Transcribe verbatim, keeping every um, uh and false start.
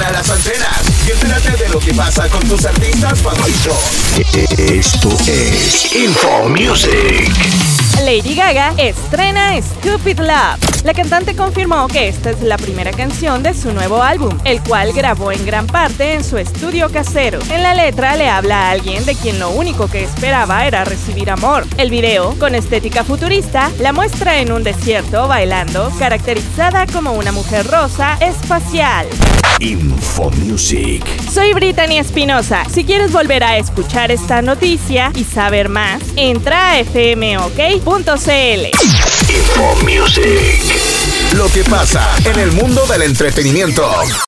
para las antenas y entérate de lo que pasa con tus artistas favoritos. Esto es Info Music. Lady Gaga estrena Stupid Love. La cantante confirmó que esta es la primera canción de su nuevo álbum, el cual grabó en gran parte en su estudio casero. En la letra le habla a alguien de quien lo único que esperaba era recibir amor. El video, con estética futurista, la muestra en un desierto bailando, caracterizada como una mujer rosa espacial. Info Music. Soy Brittany Espinosa. Si quieres volver a escuchar esta noticia y saber más, entra a f m o k punto c l. Info Music. Lo que pasa en el mundo del entretenimiento.